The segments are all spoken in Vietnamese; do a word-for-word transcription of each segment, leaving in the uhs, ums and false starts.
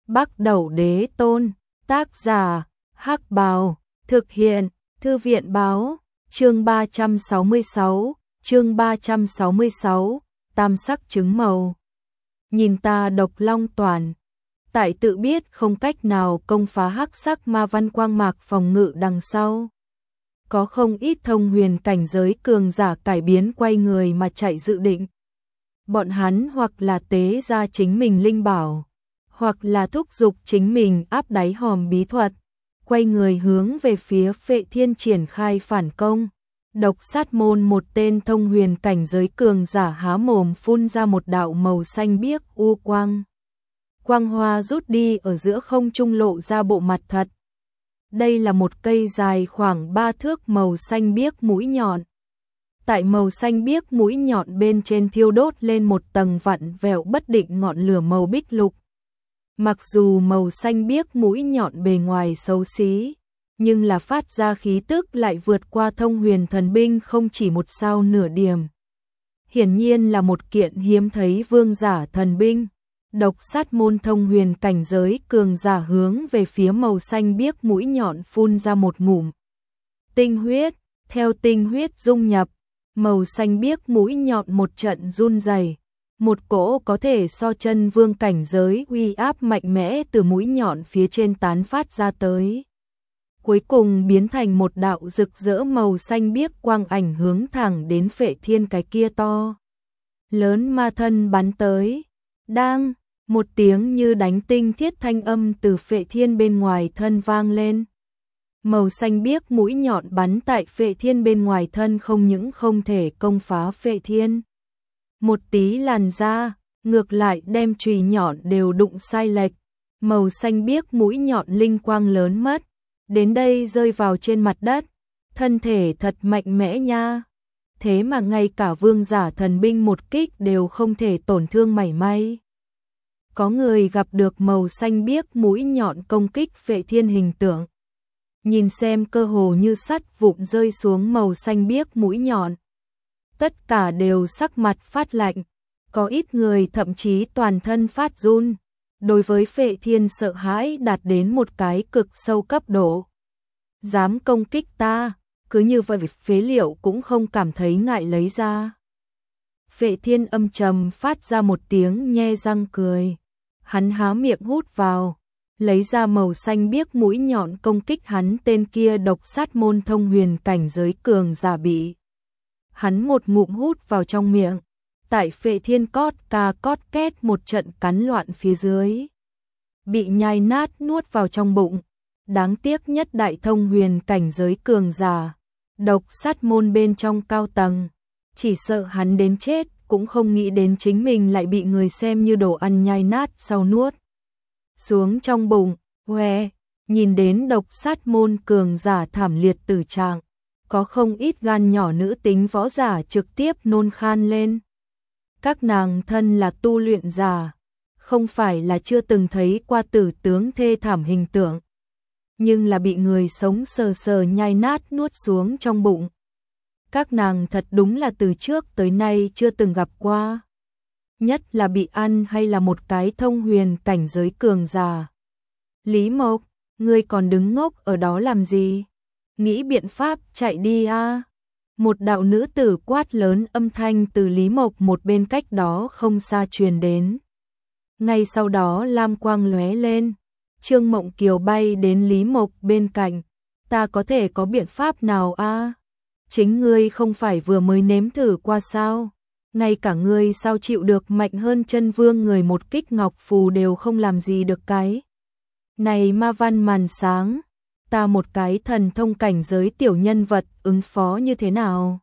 Bắc Đẩu Đế Tôn, tác giả, Hắc Bào, thực hiện, Thư viện Báo, chương ba trăm sáu mươi sáu, chương ba trăm sáu mươi sáu, tam sắc chứng màu. Nhìn ta độc long toàn, tại tự biết không cách nào công phá hắc sắc ma văn quang mạc phòng ngự đằng sau. Có không ít thông huyền cảnh giới cường giả cải biến quay người mà chạy dự định. Bọn hắn hoặc là tế ra chính mình linh bảo, hoặc là thúc giục chính mình áp đáy hòm bí thuật, quay người hướng về phía Phệ Thiên triển khai phản công. Độc Sát Môn một tên thông huyền cảnh giới cường giả há mồm phun ra một đạo màu xanh biếc u quang. Quang hoa rút đi ở giữa không trung lộ ra bộ mặt thật. Đây là một cây dài khoảng ba thước màu xanh biếc mũi nhọn. Tại màu xanh biếc mũi nhọn bên trên thiêu đốt lên một tầng vặn vẹo bất định ngọn lửa màu bích lục. Mặc dù màu xanh biếc mũi nhọn bề ngoài xấu xí, nhưng là phát ra khí tức lại vượt qua thông huyền thần binh không chỉ một sao nửa điểm. Hiển nhiên là một kiện hiếm thấy vương giả thần binh. Độc Sát Môn thông huyền cảnh giới cường giả hướng về phía màu xanh biếc mũi nhọn phun ra một ngụm tinh huyết, theo tinh huyết dung nhập, màu xanh biếc mũi nhọn một trận run rẩy, một cỗ có thể so chân vương cảnh giới uy áp mạnh mẽ từ mũi nhọn phía trên tán phát ra tới. Cuối cùng biến thành một đạo rực rỡ màu xanh biếc quang ảnh hướng thẳng đến Phệ Thiên cái kia to lớn ma thân bắn tới. Đang, một tiếng như đánh tinh thiết thanh âm từ Phệ Thiên bên ngoài thân vang lên. Màu xanh biếc mũi nhọn bắn tại Phệ Thiên bên ngoài thân không những không thể công phá Phệ Thiên một tí làn da, ngược lại đem chùy nhọn đều đụng sai lệch. Màu xanh biếc mũi nhọn linh quang lớn mất, đến đây rơi vào trên mặt đất. Thân thể thật mạnh mẽ nha. Thế mà ngay cả vương giả thần binh một kích đều không thể tổn thương mảy may. Có người gặp được màu xanh biếc mũi nhọn công kích Phệ Thiên hình tượng. Nhìn xem cơ hồ như sắt vụn rơi xuống màu xanh biếc mũi nhọn. Tất cả đều sắc mặt phát lạnh, có ít người thậm chí toàn thân phát run. Đối với Phệ Thiên sợ hãi đạt đến một cái cực sâu cấp độ. Dám công kích ta, cứ như vậy phế liệu cũng không cảm thấy ngại lấy ra. Phệ Thiên âm trầm phát ra một tiếng nhe răng cười. Hắn há miệng hút vào, lấy ra màu xanh biếc mũi nhọn công kích hắn tên kia Độc Sát Môn thông huyền cảnh giới cường giả bị. Hắn một ngụm hút vào trong miệng, tại Phệ Thiên cót ca cót két một trận cắn loạn phía dưới. Bị nhai nát nuốt vào trong bụng. Đáng tiếc nhất đại thông huyền cảnh giới cường giả, Độc Sát Môn bên trong cao tầng, chỉ sợ hắn đến chết cũng không nghĩ đến chính mình lại bị người xem như đồ ăn nhai nát sau nuốt xuống trong bụng. Hoe, nhìn đến Độc Sát Môn cường giả thảm liệt tử trạng, có không ít gan nhỏ nữ tính võ giả trực tiếp nôn khan lên. Các nàng thân là tu luyện giả, không phải là chưa từng thấy qua tử tướng thê thảm hình tượng, nhưng là bị người sống sờ sờ nhai nát nuốt xuống trong bụng. Các nàng thật đúng là từ trước tới nay chưa từng gặp qua. Nhất là bị ăn hay là một cái thông huyền cảnh giới cường giả. Lý Mộc, ngươi còn đứng ngốc ở đó làm gì? Nghĩ biện pháp chạy đi a. À? Một đạo nữ tử quát lớn âm thanh từ Lý Mộc một bên cách đó không xa truyền đến. Ngay sau đó lam quang lóe lên. Trương Mộng Kiều bay đến Lý Mộc bên cạnh. Ta có thể có biện pháp nào a? À? Chính ngươi không phải vừa mới nếm thử qua sao? Ngay cả ngươi sao chịu được mạnh hơn chân vương người một kích ngọc phù đều không làm gì được cái. Này ma văn màn sáng, ta một cái thần thông cảnh giới tiểu nhân vật ứng phó như thế nào?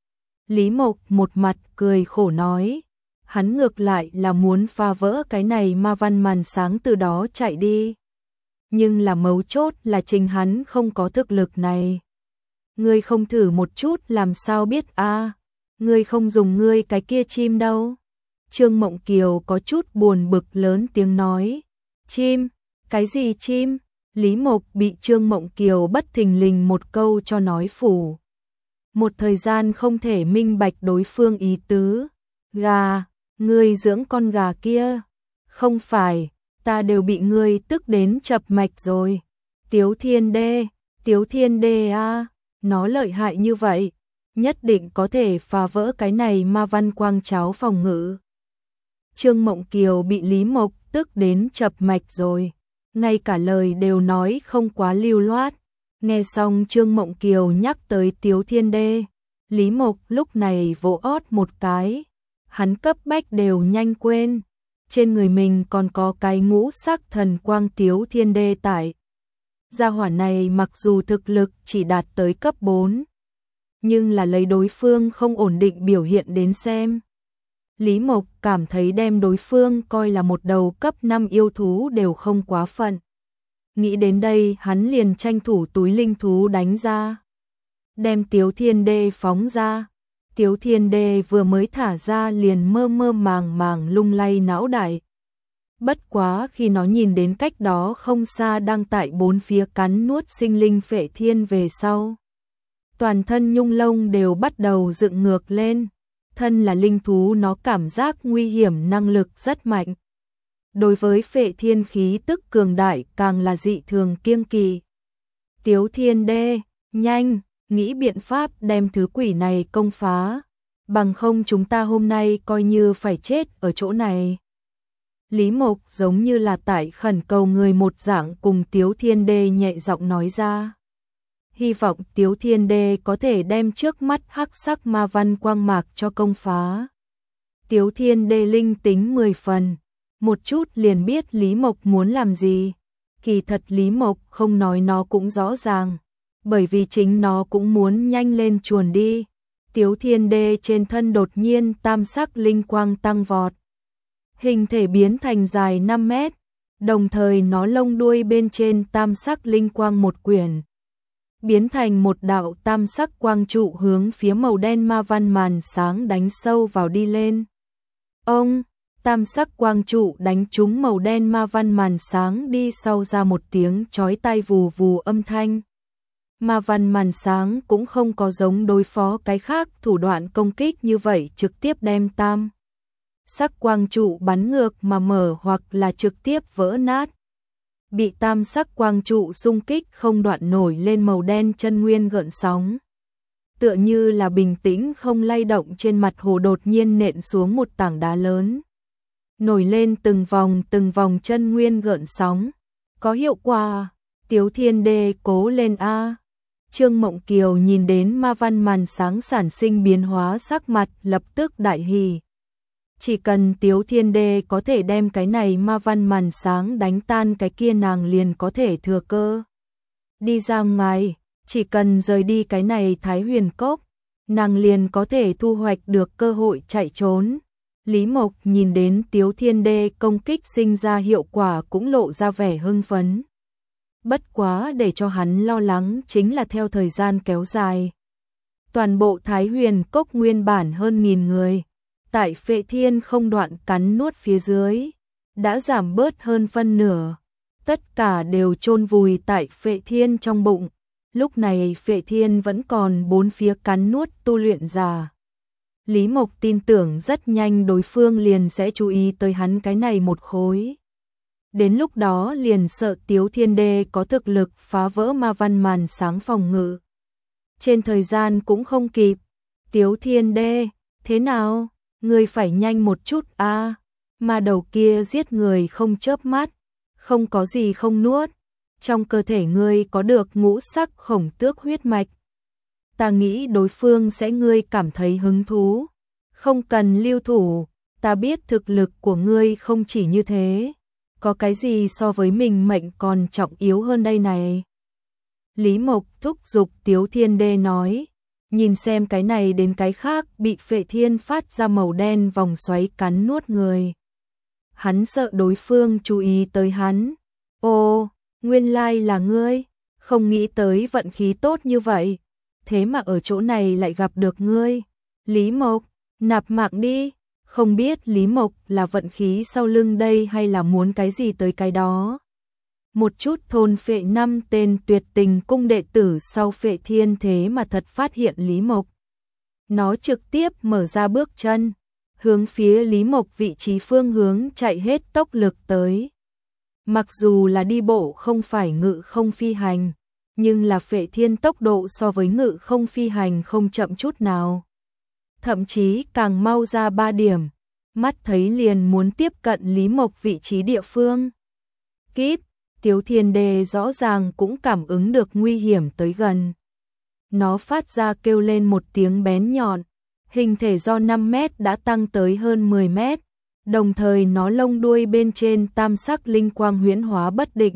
Lý Mộc một mặt cười khổ nói. Hắn ngược lại là muốn phá vỡ cái này ma văn màn sáng từ đó chạy đi. Nhưng là mấu chốt là chính hắn không có thực lực này. Ngươi không thử một chút làm sao biết a? À? Ngươi không dùng ngươi cái kia chim đâu. Trương Mộng Kiều có chút buồn bực lớn tiếng nói. Chim? Cái gì chim? Lý Mộc bị Trương Mộng Kiều bất thình lình một câu cho nói phủ. Một thời gian không thể minh bạch đối phương ý tứ. Gà, ngươi dưỡng con gà kia. Không phải, ta đều bị ngươi tức đến chập mạch rồi. Tiếu Thiên Đê, Tiếu Thiên Đê a, nó lợi hại như vậy, nhất định có thể phá vỡ cái này ma văn quang cháo phòng ngự. Trương Mộng Kiều bị Lý Mộc tức đến chập mạch rồi, ngay cả lời đều nói không quá lưu loát. Nghe xong Trương Mộng Kiều nhắc tới Tiếu Thiên Đê, Lý Mộc lúc này vỗ ót một cái, hắn cấp bách đều nhanh quên, trên người mình còn có cái ngũ sắc thần quang Tiếu Thiên Đê tại. Gia hỏa này mặc dù thực lực chỉ đạt tới cấp bốn, nhưng là lấy đối phương không ổn định biểu hiện đến xem. Lý Mộc cảm thấy đem đối phương coi là một đầu cấp năm yêu thú đều không quá phận. Nghĩ đến đây hắn liền tranh thủ túi linh thú đánh ra, đem Tiếu Thiên Đê phóng ra. Tiếu Thiên Đê vừa mới thả ra liền mơ mơ màng màng lung lay não đại. Bất quá khi nó nhìn đến cách đó không xa đang tại bốn phía cắn nuốt sinh linh Phệ Thiên về sau, toàn thân nhung lông đều bắt đầu dựng ngược lên. Thân là linh thú nó cảm giác nguy hiểm năng lực rất mạnh. Đối với Phệ Thiên khí tức cường đại càng là dị thường kiêng kỵ. Tiếu Thiên Đê, nhanh, nghĩ biện pháp đem thứ quỷ này công phá, bằng không chúng ta hôm nay coi như phải chết ở chỗ này. Lý Mộc giống như là tại khẩn cầu người một dạng cùng Tiếu Thiên Đê nhẹ giọng nói ra. Hy vọng Tiếu Thiên Đê có thể đem trước mắt hắc sắc ma văn quang mạc cho công phá. Tiếu Thiên Đê linh tính mười phần, một chút liền biết Lý Mộc muốn làm gì. Kỳ thật Lý Mộc không nói nó cũng rõ ràng, bởi vì chính nó cũng muốn nhanh lên chuồn đi. Tiếu Thiên Đê trên thân đột nhiên tam sắc linh quang tăng vọt, hình thể biến thành dài năm mét, đồng thời nó lông đuôi bên trên tam sắc linh quang một quyển, biến thành một đạo tam sắc quang trụ hướng phía màu đen ma văn màn sáng đánh sâu vào đi lên. Ông, tam sắc quang trụ đánh trúng màu đen ma văn màn sáng đi sau ra một tiếng chói tai vù vù âm thanh. Ma văn màn sáng cũng không có giống đối phó cái khác thủ đoạn công kích như vậy trực tiếp đem tam sắc quang trụ bắn ngược mà mở hoặc là trực tiếp vỡ nát. Bị tam sắc quang trụ xung kích không đoạn nổi lên màu đen chân nguyên gợn sóng. Tựa như là bình tĩnh không lay động trên mặt hồ đột nhiên nện xuống một tảng đá lớn. Nổi lên từng vòng từng vòng chân nguyên gợn sóng. Có hiệu quả, Tiếu Thiên Đê cố lên a. Trương Mộng Kiều nhìn đến ma văn màn sáng sản sinh biến hóa sắc mặt lập tức đại hỉ. Chỉ cần Tiếu Thiên Đê có thể đem cái này ma văn màn sáng đánh tan cái kia nàng liền có thể thừa cơ đi ra ngoài, chỉ cần rời đi cái này Thái Huyền Cốc, nàng liền có thể thu hoạch được cơ hội chạy trốn. Lý Mộc nhìn đến Tiếu Thiên Đê công kích sinh ra hiệu quả cũng lộ ra vẻ hưng phấn. Bất quá để cho hắn lo lắng chính là theo thời gian kéo dài, toàn bộ Thái Huyền Cốc nguyên bản hơn nghìn người, tại Phệ Thiên không đoạn cắn nuốt phía dưới, đã giảm bớt hơn phân nửa, tất cả đều chôn vùi tại Phệ Thiên trong bụng. Lúc này Phệ Thiên vẫn còn bốn phía cắn nuốt tu luyện giả. Lý Mộc tin tưởng rất nhanh đối phương liền sẽ chú ý tới hắn cái này một khối. Đến lúc đó liền sợ Tiếu Thiên Đê có thực lực phá vỡ ma văn màn sáng phòng ngự. Trên thời gian cũng không kịp. Tiếu Thiên Đê, thế nào? Ngươi phải nhanh một chút a, à, mà đầu kia giết người không chớp mắt, không có gì không nuốt. Trong cơ thể ngươi có được ngũ sắc khổng tước huyết mạch. Ta nghĩ đối phương sẽ ngươi cảm thấy hứng thú. Không cần lưu thủ, ta biết thực lực của ngươi không chỉ như thế. Có cái gì so với mình mệnh còn trọng yếu hơn đây này? Lý Mộc thúc giục Tiếu Thiên Đê nói. Nhìn xem cái này đến cái khác bị Phệ Thiên phát ra màu đen vòng xoáy cắn nuốt người. Hắn sợ đối phương chú ý tới hắn. Ô, nguyên lai là ngươi, không nghĩ tới vận khí tốt như vậy. Thế mà ở chỗ này lại gặp được ngươi. Lý Mộc, nạp mạng đi. Không biết Lý Mộc là vận khí sau lưng đây hay là muốn cái gì tới cái đó. Một chút thôn phệ năm tên tuyệt tình cung đệ tử sau Phệ Thiên thế mà thật phát hiện Lý Mộc. Nó trực tiếp mở ra bước chân, hướng phía Lý Mộc vị trí phương hướng chạy hết tốc lực tới. Mặc dù là đi bộ không phải ngự không phi hành, nhưng là Phệ Thiên tốc độ so với ngự không phi hành không chậm chút nào. Thậm chí càng mau ra ba điểm, mắt thấy liền muốn tiếp cận Lý Mộc vị trí địa phương. Kíp, Tiếu Thiên Đê rõ ràng cũng cảm ứng được nguy hiểm tới gần. Nó phát ra kêu lên một tiếng bén nhọn, hình thể do năm mét đã tăng tới hơn mười mét, đồng thời nó lông đuôi bên trên tam sắc linh quang huyễn hóa bất định.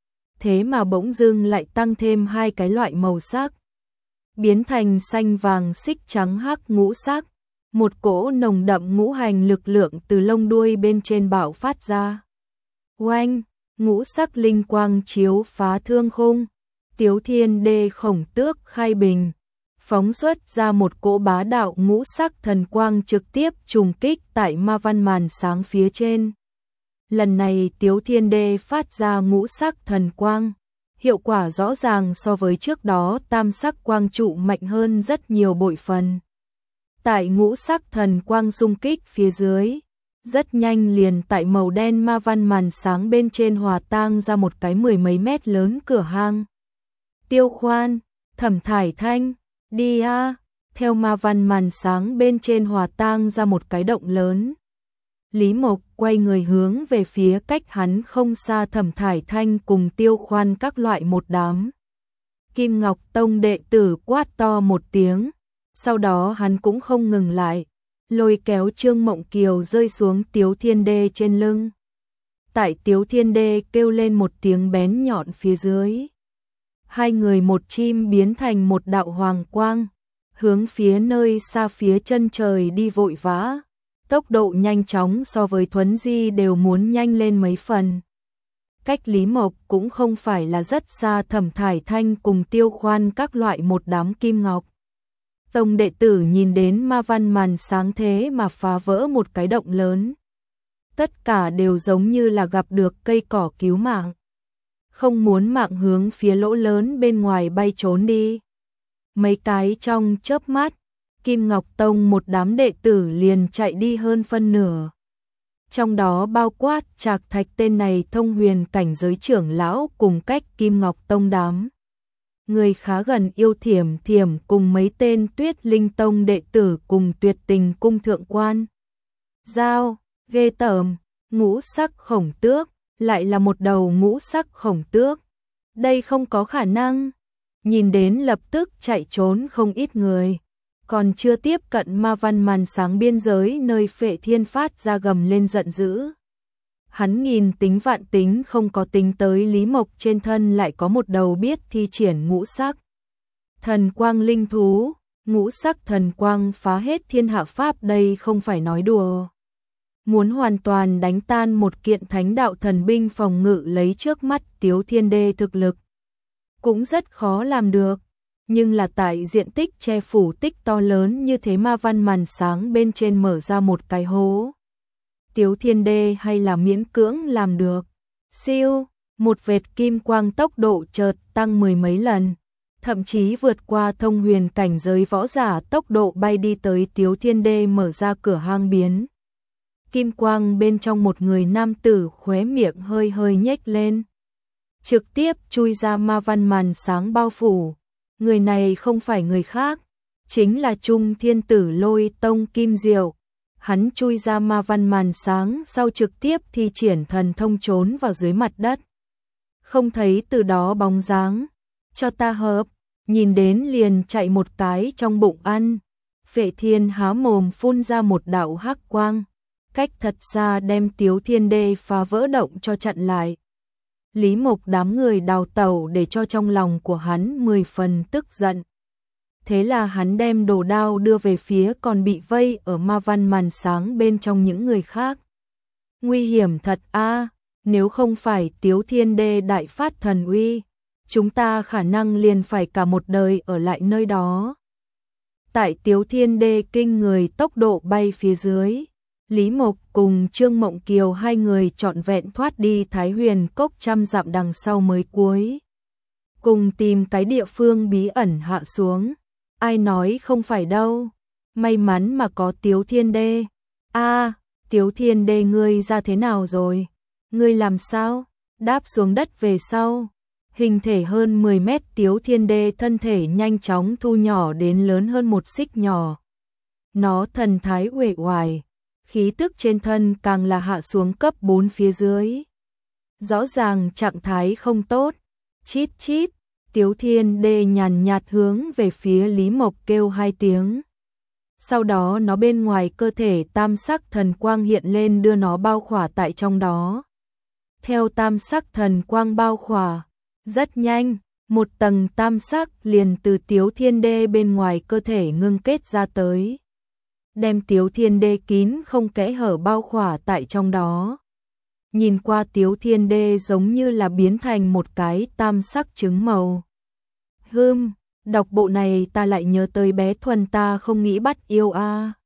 Thế mà bỗng dưng lại tăng thêm hai cái loại màu sắc, biến thành xanh vàng xích trắng hắc ngũ sắc, một cỗ nồng đậm ngũ hành lực lượng từ lông đuôi bên trên bạo phát ra. Oanh, ngũ sắc linh quang chiếu phá thương khung, Tiếu Thiên Đê khổng tước khai bình, phóng xuất ra một cỗ bá đạo ngũ sắc thần quang trực tiếp trùng kích tại ma văn màn sáng phía trên. Lần này Tiếu Thiên Đê phát ra ngũ sắc thần quang, hiệu quả rõ ràng so với trước đó tam sắc quang trụ mạnh hơn rất nhiều bội phần. Tại ngũ sắc thần quang xung kích phía dưới, rất nhanh liền tại màu đen ma văn màn sáng bên trên hòa tang ra một cái mười mấy mét lớn cửa hang. Tiêu Khoan, Thẩm Thải Thanh, đi a, theo ma văn màn sáng bên trên hòa tang ra một cái động lớn. Lý Mộc quay người hướng về phía cách hắn không xa Thẩm Thải Thanh cùng Tiêu Khoan các loại một đám. Kim Ngọc Tông đệ tử quát to một tiếng, sau đó hắn cũng không ngừng lại, lôi kéo Trương Mộng Kiều rơi xuống Tiếu Thiên Đê trên lưng. Tại Tiếu Thiên Đê kêu lên một tiếng bén nhọn phía dưới, hai người một chim biến thành một đạo hoàng quang, hướng phía nơi xa phía chân trời đi vội vã, tốc độ nhanh chóng so với Thuấn Di đều muốn nhanh lên mấy phần. Cách Lý Mộc cũng không phải là rất xa, Thẩm Thải Thanh cùng Tiêu Khoan các loại một đám Kim Ngọc Tông đệ tử nhìn đến ma văn màn sáng thế mà phá vỡ một cái động lớn. Tất cả đều giống như là gặp được cây cỏ cứu mạng, không muốn mạng hướng phía lỗ lớn bên ngoài bay trốn đi. Mấy cái trong chớp mắt, Kim Ngọc Tông một đám đệ tử liền chạy đi hơn phân nửa. Trong đó bao quát Trạc Thạch tên này thông huyền cảnh giới trưởng lão cùng cách Kim Ngọc Tông đám người khá gần Yêu Thiểm Thiểm cùng mấy tên Tuyết Linh Tông đệ tử cùng Tuyệt Tình cung thượng quan. Giao, ghê tởm, ngũ sắc khổng tước, lại là một đầu ngũ sắc khổng tước. Đây không có khả năng. Nhìn đến lập tức chạy trốn không ít người. Còn chưa tiếp cận ma văn màn sáng biên giới nơi Phệ Thiên phát ra gầm lên giận dữ. Hắn nghìn tính vạn tính không có tính tới Lý Mộc trên thân lại có một đầu biết thi triển ngũ sắc thần quang linh thú, ngũ sắc thần quang phá hết thiên hạ pháp, đây không phải nói đùa. Muốn hoàn toàn đánh tan một kiện thánh đạo thần binh phòng ngự lấy trước mắt Tiếu Thiên Đê thực lực cũng rất khó làm được, nhưng là tại diện tích che phủ tích to lớn như thế ma văn màn sáng bên trên mở ra một cái hố, Tiếu Thiên Đê hay là miễn cưỡng làm được. Siêu, một vệt kim quang tốc độ chợt tăng mười mấy lần, thậm chí vượt qua thông huyền cảnh giới võ giả tốc độ bay đi tới Tiếu Thiên Đê mở ra cửa hang biến. Kim quang bên trong một người nam tử khóe miệng hơi hơi nhếch lên, trực tiếp chui ra ma văn màn sáng bao phủ. Người này không phải người khác, chính là Trung Thiên Tử Lôi Tông Kim Diệu. Hắn chui ra ma văn màn sáng sau trực tiếp thi triển thần thông trốn vào dưới mặt đất. Không thấy từ đó bóng dáng. Cho ta hợp, nhìn đến liền chạy một cái trong bụng ăn. Phệ Thiên há mồm phun ra một đạo hắc quang, cách thật xa đem Tiếu Thiên Đê phá vỡ động cho chặn lại. Lý Mộc đám người đào tẩu để cho trong lòng của hắn mười phần tức giận. Thế là hắn đem đồ đao đưa về phía còn bị vây ở ma văn màn sáng bên trong những người khác. Nguy hiểm thật a, nếu không phải Tiếu Thiên Đê đại phát thần uy, chúng ta khả năng liền phải cả một đời ở lại nơi đó. Tại Tiếu Thiên Đê kinh người tốc độ bay phía dưới, Lý Mộc cùng Trương Mộng Kiều hai người trọn vẹn thoát đi Thái Huyền Cốc trăm dặm đằng sau mới cuối. Cùng tìm cái địa phương bí ẩn hạ xuống. Ai nói không phải đâu. May mắn mà có Tiếu Thiên Đê. A, à, Tiếu Thiên Đê ngươi ra thế nào rồi? Ngươi làm sao? Đáp xuống đất về sau, hình thể hơn mười mét Tiếu Thiên Đê thân thể nhanh chóng thu nhỏ đến lớn hơn một xích nhỏ. Nó thần thái uể oải, khí tức trên thân càng là hạ xuống cấp bốn phía dưới. Rõ ràng trạng thái không tốt. Chít chít, Tiếu Thiên Đê nhàn nhạt hướng về phía Lý Mộc kêu hai tiếng. Sau đó nó bên ngoài cơ thể tam sắc thần quang hiện lên đưa nó bao khỏa tại trong đó. Theo tam sắc thần quang bao khỏa, rất nhanh, một tầng tam sắc liền từ Tiếu Thiên Đê bên ngoài cơ thể ngưng kết ra tới. Đem Tiếu Thiên Đê kín không kẽ hở bao khỏa tại trong đó. Nhìn qua Tiếu Thiên Đê giống như là biến thành một cái tam sắc trứng màu. Hừm, đọc bộ này ta lại nhớ tới bé Thuần ta không nghĩ bắt yêu a.